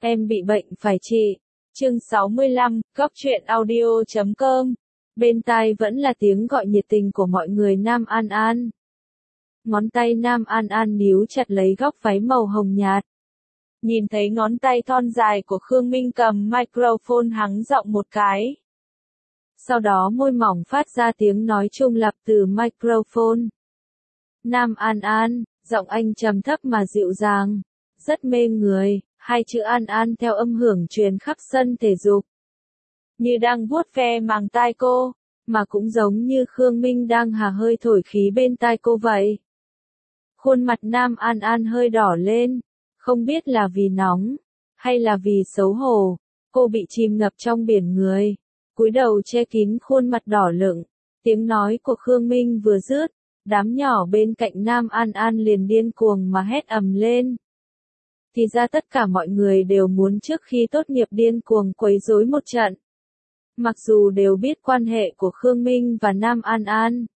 Em bị bệnh phải trị. Chương 65, Góc truyện audio.com. Bên tai vẫn là tiếng gọi nhiệt tình của mọi người. Nam An An. Ngón tay Nam An An níu chặt lấy góc váy màu hồng nhạt. Nhìn thấy ngón tay thon dài của Khương Minh cầm microphone, hắng giọng một cái. Sau đó môi mỏng phát ra tiếng nói trung lập từ microphone. Nam An An, giọng anh trầm thấp mà dịu dàng, rất mê người. Hai chữ An An theo âm hưởng truyền khắp sân thể dục. Như đang vuốt ve màng tai cô, mà cũng giống như Khương Minh đang hà hơi thổi khí bên tai cô vậy. Khuôn mặt Nam An An hơi đỏ lên, không biết là vì nóng, hay là vì xấu hổ, cô bị chìm ngập trong biển người, cúi đầu che kín khuôn mặt đỏ lựng. Tiếng nói của Khương Minh vừa dứt, đám nhỏ bên cạnh Nam An An liền điên cuồng mà hét ầm lên. Thì ra tất cả mọi người đều muốn trước khi tốt nghiệp điên cuồng quấy rối một trận. Mặc dù đều biết quan hệ của Khương Minh và Nam An An,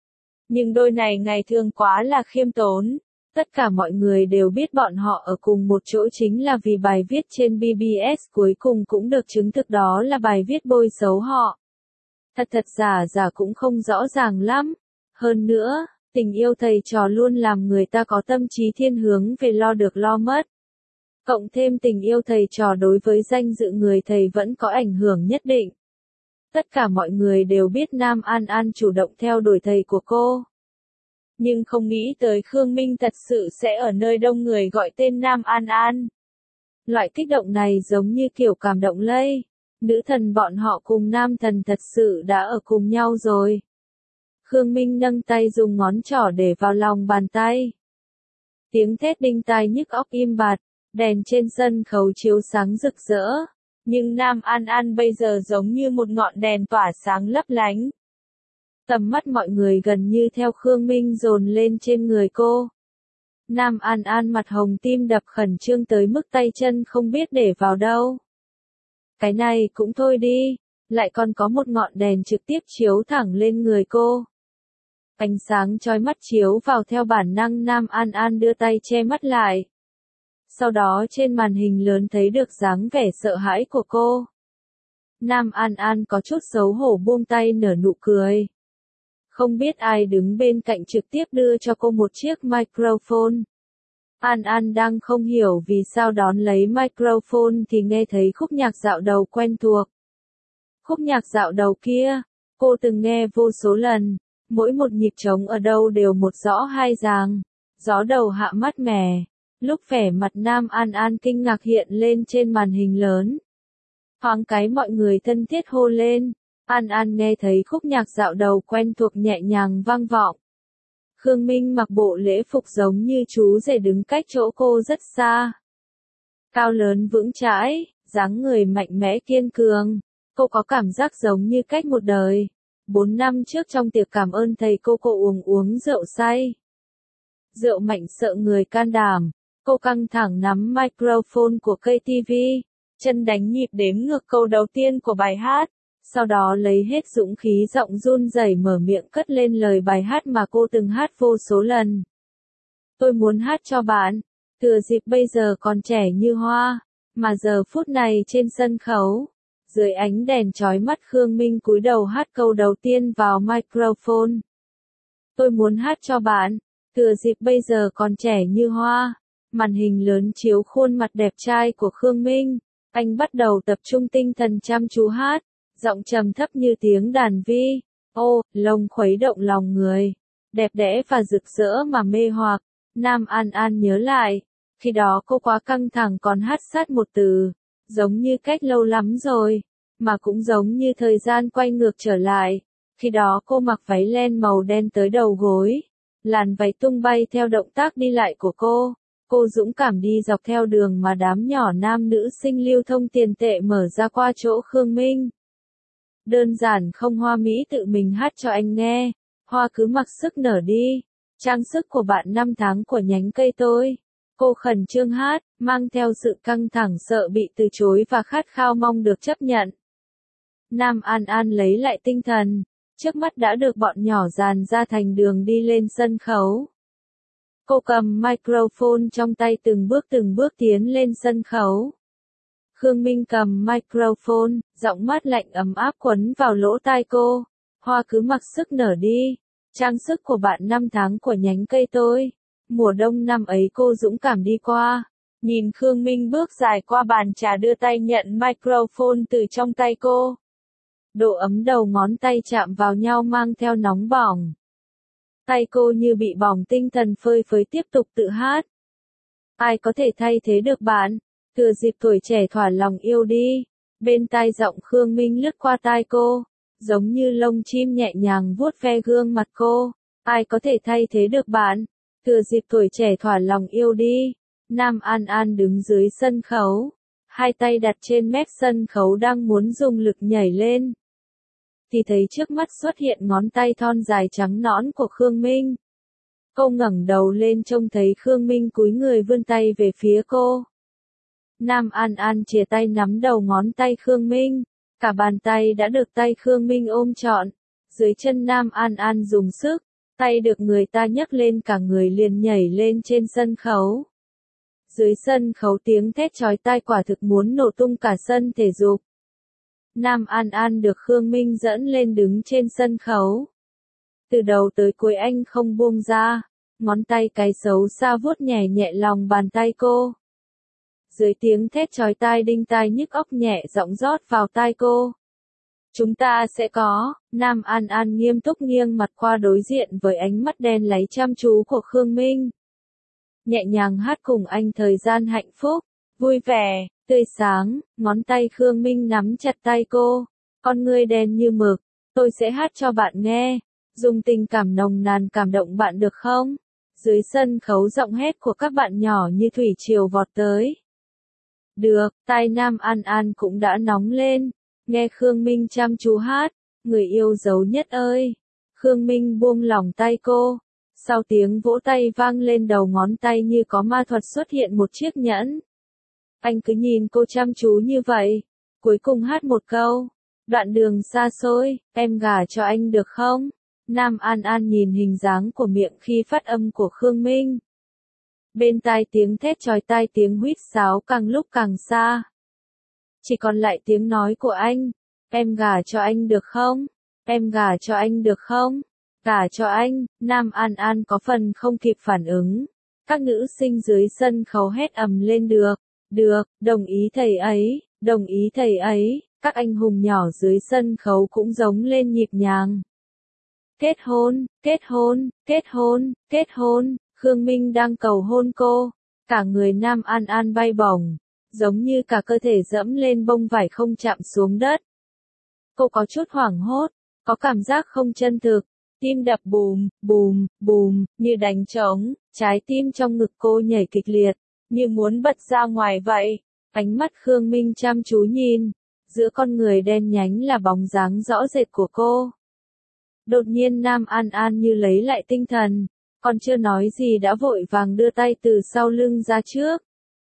nhưng đôi này ngày thường quá là khiêm tốn. Tất cả mọi người đều biết bọn họ ở cùng một chỗ chính là vì bài viết trên BBS cuối cùng cũng được chứng thực đó là bài viết bôi xấu họ. Thật giả cũng không rõ ràng lắm. Hơn nữa, tình yêu thầy trò luôn làm người ta có tâm trí thiên hướng về lo được lo mất. Cộng thêm tình yêu thầy trò đối với danh dự người thầy vẫn có ảnh hưởng nhất định. Tất cả mọi người đều biết Nam An An chủ động theo đuổi thầy của cô. Nhưng không nghĩ tới Khương Minh thật sự sẽ ở nơi đông người gọi tên Nam An An. Loại kích động này giống như kiểu cảm động lây. Nữ thần bọn họ cùng nam thần thật sự đã ở cùng nhau rồi. Khương Minh nâng tay dùng ngón trỏ để vào lòng bàn tay. Tiếng thét đinh tai nhức óc im bặt. Đèn trên sân khấu chiếu sáng rực rỡ, nhưng Nam An An bây giờ giống như một ngọn đèn tỏa sáng lấp lánh. Tầm mắt mọi người gần như theo Khương Minh dồn lên trên người cô. Nam An An mặt hồng tim đập khẩn trương tới mức tay chân không biết để vào đâu. Cái này cũng thôi đi, lại còn có một ngọn đèn trực tiếp chiếu thẳng lên người cô. Ánh sáng chói mắt chiếu vào theo bản năng Nam An An đưa tay che mắt lại. Sau đó trên màn hình lớn thấy được dáng vẻ sợ hãi của cô. Nam An An có chút xấu hổ buông tay nở nụ cười. Không biết ai đứng bên cạnh trực tiếp đưa cho cô một chiếc microphone. An An đang không hiểu vì sao đón lấy microphone thì nghe thấy khúc nhạc dạo đầu quen thuộc. Khúc nhạc dạo đầu kia, cô từng nghe vô số lần, mỗi một nhịp trống ở đâu đều một rõ hai ràng. Gió đầu hạ mát mẻ. Lúc vẻ mặt Nam An An kinh ngạc hiện lên trên màn hình lớn. Thoáng cái mọi người thân thiết hô lên. An An nghe thấy khúc nhạc dạo đầu quen thuộc nhẹ nhàng vang vọng. Khương Minh mặc bộ lễ phục giống như chú rể đứng cách chỗ cô rất xa. Cao lớn vững chãi, dáng người mạnh mẽ kiên cường. Cô có cảm giác giống như cách một đời. 4 năm trước trong tiệc cảm ơn thầy cô uống rượu say. Rượu mạnh sợ người can đảm. Cô căng thẳng nắm microphone của KTV, chân đánh nhịp đếm ngược câu đầu tiên của bài hát, sau đó lấy hết dũng khí giọng run rẩy mở miệng cất lên lời bài hát mà cô từng hát vô số lần. Tôi muốn hát cho bạn, thừa dịp bây giờ còn trẻ như hoa, mà giờ phút này trên sân khấu, dưới ánh đèn chói mắt Khương Minh cúi đầu hát câu đầu tiên vào microphone. Tôi muốn hát cho bạn, thừa dịp bây giờ còn trẻ như hoa. Màn hình lớn chiếu khuôn mặt đẹp trai của Khương Minh, anh bắt đầu tập trung tinh thần chăm chú hát, giọng trầm thấp như tiếng đàn vi, lông khuấy động lòng người, đẹp đẽ và rực rỡ mà mê hoặc. Nam An An nhớ lại, khi đó cô quá căng thẳng còn hát sát một từ, giống như cách lâu lắm rồi, mà cũng giống như thời gian quay ngược trở lại, khi đó cô mặc váy len màu đen tới đầu gối, làn váy tung bay theo động tác đi lại của cô. Cô dũng cảm đi dọc theo đường mà đám nhỏ nam nữ sinh lưu thông tiền tệ mở ra qua chỗ Khương Minh. Đơn giản không hoa mỹ tự mình hát cho anh nghe, hoa cứ mặc sức nở đi, trang sức của bạn 5 tháng của nhánh cây tôi. Cô khẩn trương hát, mang theo sự căng thẳng sợ bị từ chối và khát khao mong được chấp nhận. Nam An An lấy lại tinh thần, trước mắt đã được bọn nhỏ dàn ra thành đường đi lên sân khấu. Cô cầm microphone trong tay từng bước tiến lên sân khấu. Khương Minh cầm microphone, giọng mát lạnh ấm áp quấn vào lỗ tai cô. Hoa cứ mặc sức nở đi. Trang sức của bạn năm tháng của nhánh cây tôi. Mùa đông năm ấy cô dũng cảm đi qua. Nhìn Khương Minh bước dài qua bàn trà đưa tay nhận microphone từ trong tay cô. Độ ấm đầu ngón tay chạm vào nhau mang theo nóng bỏng. Tay cô như bị bỏng, tinh thần phơi phới tiếp tục tự hát. Ai có thể thay thế được bạn? Thừa dịp tuổi trẻ thỏa lòng yêu đi. Bên tai giọng Khương Minh lướt qua tai cô, giống như lông chim nhẹ nhàng vuốt ve gương mặt cô. Ai có thể thay thế được bạn? Thừa dịp tuổi trẻ thỏa lòng yêu đi. Nam An An đứng dưới sân khấu, hai tay đặt trên mép sân khấu đang muốn dùng lực nhảy lên. Thì thấy trước mắt xuất hiện ngón tay thon dài trắng nõn của Khương Minh. Cô ngẩng đầu lên trông thấy Khương Minh cúi người vươn tay về phía cô. Nam An An chìa tay nắm đầu ngón tay Khương Minh, cả bàn tay đã được tay Khương Minh ôm trọn. Dưới chân Nam An An dùng sức, tay được người ta nhấc lên, cả người liền nhảy lên trên sân khấu. Dưới sân khấu tiếng thét chói tai quả thực muốn nổ tung cả sân thể dục. Nam An An được Khương Minh dẫn lên đứng trên sân khấu. Từ đầu tới cuối anh không buông ra, ngón tay cái xấu xa vuốt nhẹ nhẹ lòng bàn tay cô. Dưới tiếng thét chói tai đinh tai nhức óc nhẹ giọng rót vào tai cô. Chúng ta sẽ có. Nam An An nghiêm túc nghiêng mặt qua đối diện với ánh mắt đen láy chăm chú của Khương Minh. Nhẹ nhàng hát cùng anh thời gian hạnh phúc, vui vẻ, tươi sáng. Ngón tay Khương Minh nắm chặt tay cô, con ngươi đen như mực. Tôi sẽ hát cho bạn nghe, dùng tình cảm nồng nàn cảm động bạn được không? Dưới sân khấu giọng hét của các bạn nhỏ như thủy triều vọt tới. Được, tai Nam An An cũng đã nóng lên, nghe Khương Minh chăm chú hát, người yêu dấu nhất ơi. Khương Minh buông lỏng tay cô, sau tiếng vỗ tay vang lên đầu ngón tay như có ma thuật xuất hiện một chiếc nhẫn. Anh cứ nhìn cô chăm chú như vậy, cuối cùng hát một câu, đoạn đường xa xôi, em gả cho anh được không? Nam An An nhìn hình dáng của miệng khi phát âm của Khương Minh. Bên tai tiếng thét chói tai, tiếng huýt sáo càng lúc càng xa. Chỉ còn lại tiếng nói của anh, em gả cho anh được không? Em gả cho anh được không? Gả cho anh. Nam An An có phần không kịp phản ứng. Các nữ sinh dưới sân khấu hét ầm lên được, đồng ý thầy ấy, đồng ý thầy ấy. Các anh hùng nhỏ dưới sân khấu cũng giống lên nhịp nhàng. Kết hôn, kết hôn, kết hôn, kết hôn. Khương Minh đang cầu hôn cô, cả người Nam An An bay bổng, giống như cả cơ thể dẫm lên bông vải không chạm xuống đất. Cô có chút hoảng hốt, có cảm giác không chân thực, tim đập bùm, bùm, bùm, như đánh trống, trái tim trong ngực cô nhảy kịch liệt, như muốn bật ra ngoài vậy. Ánh mắt Khương Minh chăm chú nhìn, giữa con người đen nhánh là bóng dáng rõ rệt của cô. Đột nhiên Nam An An như lấy lại tinh thần. Còn chưa nói gì đã vội vàng đưa tay từ sau lưng ra trước.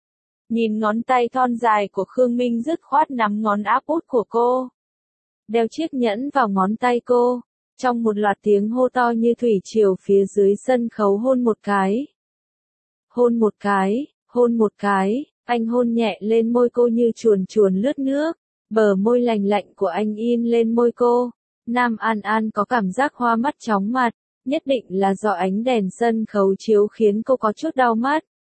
Nhìn ngón tay thon dài của Khương Minh dứt khoát nắm ngón áp út của cô. Đeo chiếc nhẫn vào ngón tay cô. Trong một loạt tiếng hô to như thủy triều phía dưới sân khấu, hôn một cái. Hôn một cái, hôn một cái. Anh hôn nhẹ lên môi cô như chuồn chuồn lướt nước. Bờ môi lành lạnh của anh in lên môi cô. Nam An An có cảm giác hoa mắt chóng mặt. Nhất định là do ánh đèn sân khấu chiếu khiến cô có chút đau mắt.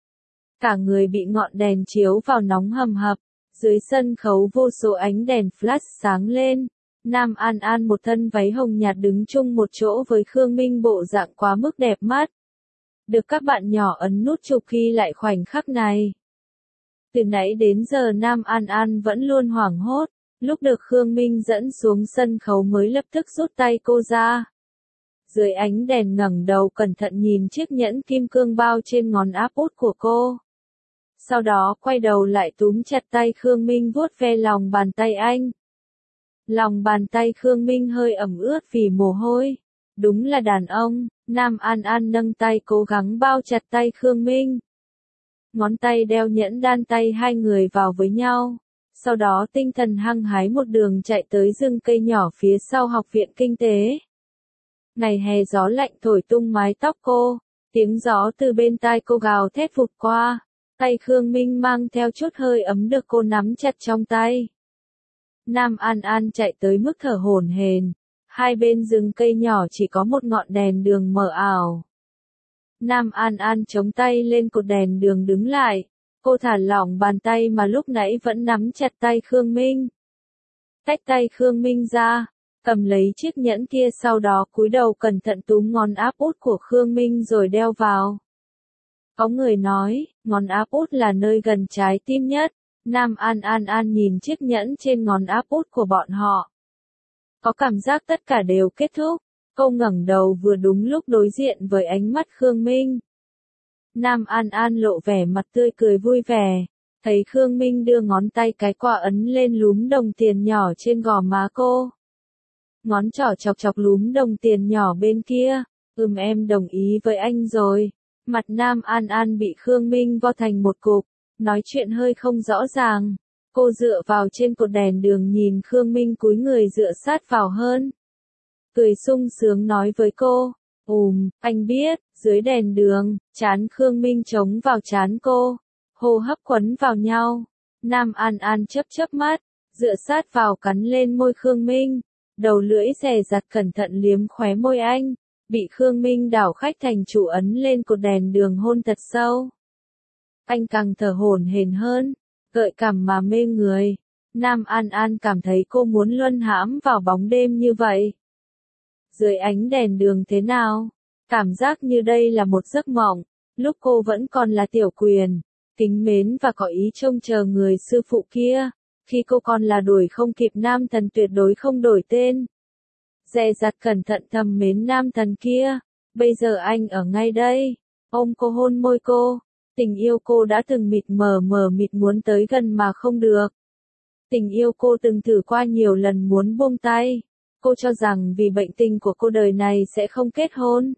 Cả người bị ngọn đèn chiếu vào nóng hầm hập. Dưới sân khấu vô số ánh đèn flash sáng lên. Nam An An một thân váy hồng nhạt đứng chung một chỗ với Khương Minh, bộ dạng quá mức đẹp mắt. Được các bạn nhỏ ấn nút chụp ghi lại khoảnh khắc này. Từ nãy đến giờ Nam An An vẫn luôn hoảng hốt. Lúc được Khương Minh dẫn xuống sân khấu mới lập tức rút tay cô ra. Dưới ánh đèn ngẩng đầu cẩn thận nhìn chiếc nhẫn kim cương bao trên ngón áp út của cô. Sau đó quay đầu lại túm chặt tay Khương Minh vuốt ve lòng bàn tay anh. Lòng bàn tay Khương Minh hơi ẩm ướt vì mồ hôi. Đúng là đàn ông. Nam An An nâng tay cố gắng bao chặt tay Khương Minh. Ngón tay đeo nhẫn đan tay hai người vào với nhau. Sau đó tinh thần hăng hái một đường chạy tới rừng cây nhỏ phía sau học viện kinh tế. Ngày hè gió lạnh thổi tung mái tóc cô, tiếng gió từ bên tai cô gào thét vụt qua. Tay Khương Minh mang theo chút hơi ấm được cô nắm chặt trong tay. Nam An An chạy tới mức thở hổn hển. Hai bên rừng cây nhỏ chỉ có một ngọn đèn đường mờ ảo. Nam An An chống tay lên cột đèn đường đứng lại. Cô thả lỏng bàn tay mà lúc nãy vẫn nắm chặt tay Khương Minh. Tách tay Khương Minh ra, cầm lấy chiếc nhẫn kia, sau đó cúi đầu cẩn thận túm ngón áp út của Khương Minh rồi đeo vào. Có người nói, ngón áp út là nơi gần trái tim nhất. Nam An An nhìn chiếc nhẫn trên ngón áp út của bọn họ. Có cảm giác tất cả đều kết thúc. Cô ngẩng đầu vừa đúng lúc đối diện với ánh mắt Khương Minh. Nam An An lộ vẻ mặt tươi cười vui vẻ. Thấy Khương Minh đưa ngón tay cái qua ấn lên lúm đồng tiền nhỏ trên gò má cô. Ngón trỏ chọc chọc lúm đồng tiền nhỏ bên kia. Em đồng ý với anh rồi. Mặt Nam An An bị Khương Minh vo thành một cục. Nói chuyện hơi không rõ ràng. Cô dựa vào trên cột đèn đường nhìn Khương Minh cúi người dựa sát vào hơn. Cười sung sướng nói với cô. Anh biết, dưới đèn đường, trán Khương Minh chống vào trán cô. Hô hấp quấn vào nhau. Nam An An chớp chớp mắt, dựa sát vào cắn lên môi Khương Minh. Đầu lưỡi dè dặt cẩn thận liếm khóe môi anh. Bị Khương Minh đảo khách thành chủ ấn lên cột đèn đường hôn thật sâu. Anh càng thở hổn hển hơn, gợi cảm mà mê người. Nam An An cảm thấy cô muốn luân hãm vào bóng đêm như vậy. Dưới ánh đèn đường thế nào? Cảm giác như đây là một giấc mộng. Lúc cô vẫn còn là tiểu quyền, kính mến và có ý trông chờ người sư phụ kia. Khi cô còn là đuổi không kịp nam thần tuyệt đối không đổi tên. Dè dặt cẩn thận thầm mến nam thần kia. Bây giờ anh ở ngay đây. Ôm cô hôn môi cô. Tình yêu cô đã từng mịt mờ mịt muốn tới gần mà không được. Tình yêu cô từng thử qua nhiều lần muốn buông tay. Cô cho rằng vì bệnh tình của cô đời này sẽ không kết hôn.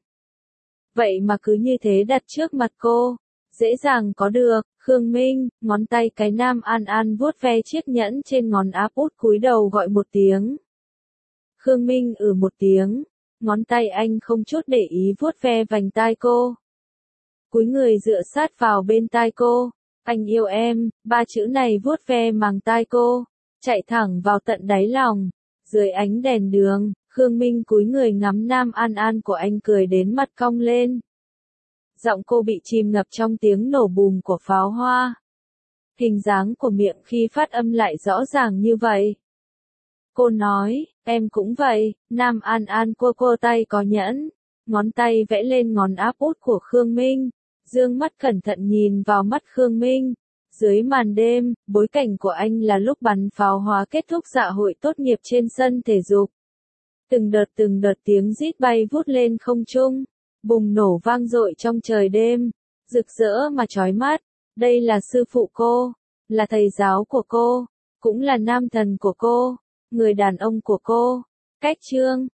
Vậy mà cứ như thế đặt trước mặt cô. Dễ dàng có được. Khương Minh, ngón tay cái Nam An An vuốt ve chiếc nhẫn trên ngón áp út cúi đầu gọi một tiếng. Khương Minh một tiếng. Ngón tay anh không chút để ý vuốt ve vành tai cô. Cúi người dựa sát vào bên tai cô. Anh yêu em, ba chữ này vuốt ve màng tai cô. Chạy thẳng vào tận đáy lòng. Dưới ánh đèn đường, Khương Minh cúi người ngắm Nam An An của anh cười đến mặt cong lên. Giọng cô bị chìm ngập trong tiếng nổ bùm của pháo hoa. Hình dáng của miệng khi phát âm lại rõ ràng như vậy. Cô nói, em cũng vậy. Nam An An cua tay có nhẫn. Ngón tay vẽ lên ngón áp út của Khương Minh. Dương mắt cẩn thận nhìn vào mắt Khương Minh. Dưới màn đêm, bối cảnh của anh là lúc bắn pháo hoa kết thúc dạ hội tốt nghiệp trên sân thể dục. Từng đợt tiếng rít bay vút lên không trung. Bùng nổ vang dội trong trời đêm. Rực rỡ mà chói mắt. Đây là sư phụ cô. Là thầy giáo của cô. Cũng là nam thần của cô. Người đàn ông của cô. Cách chương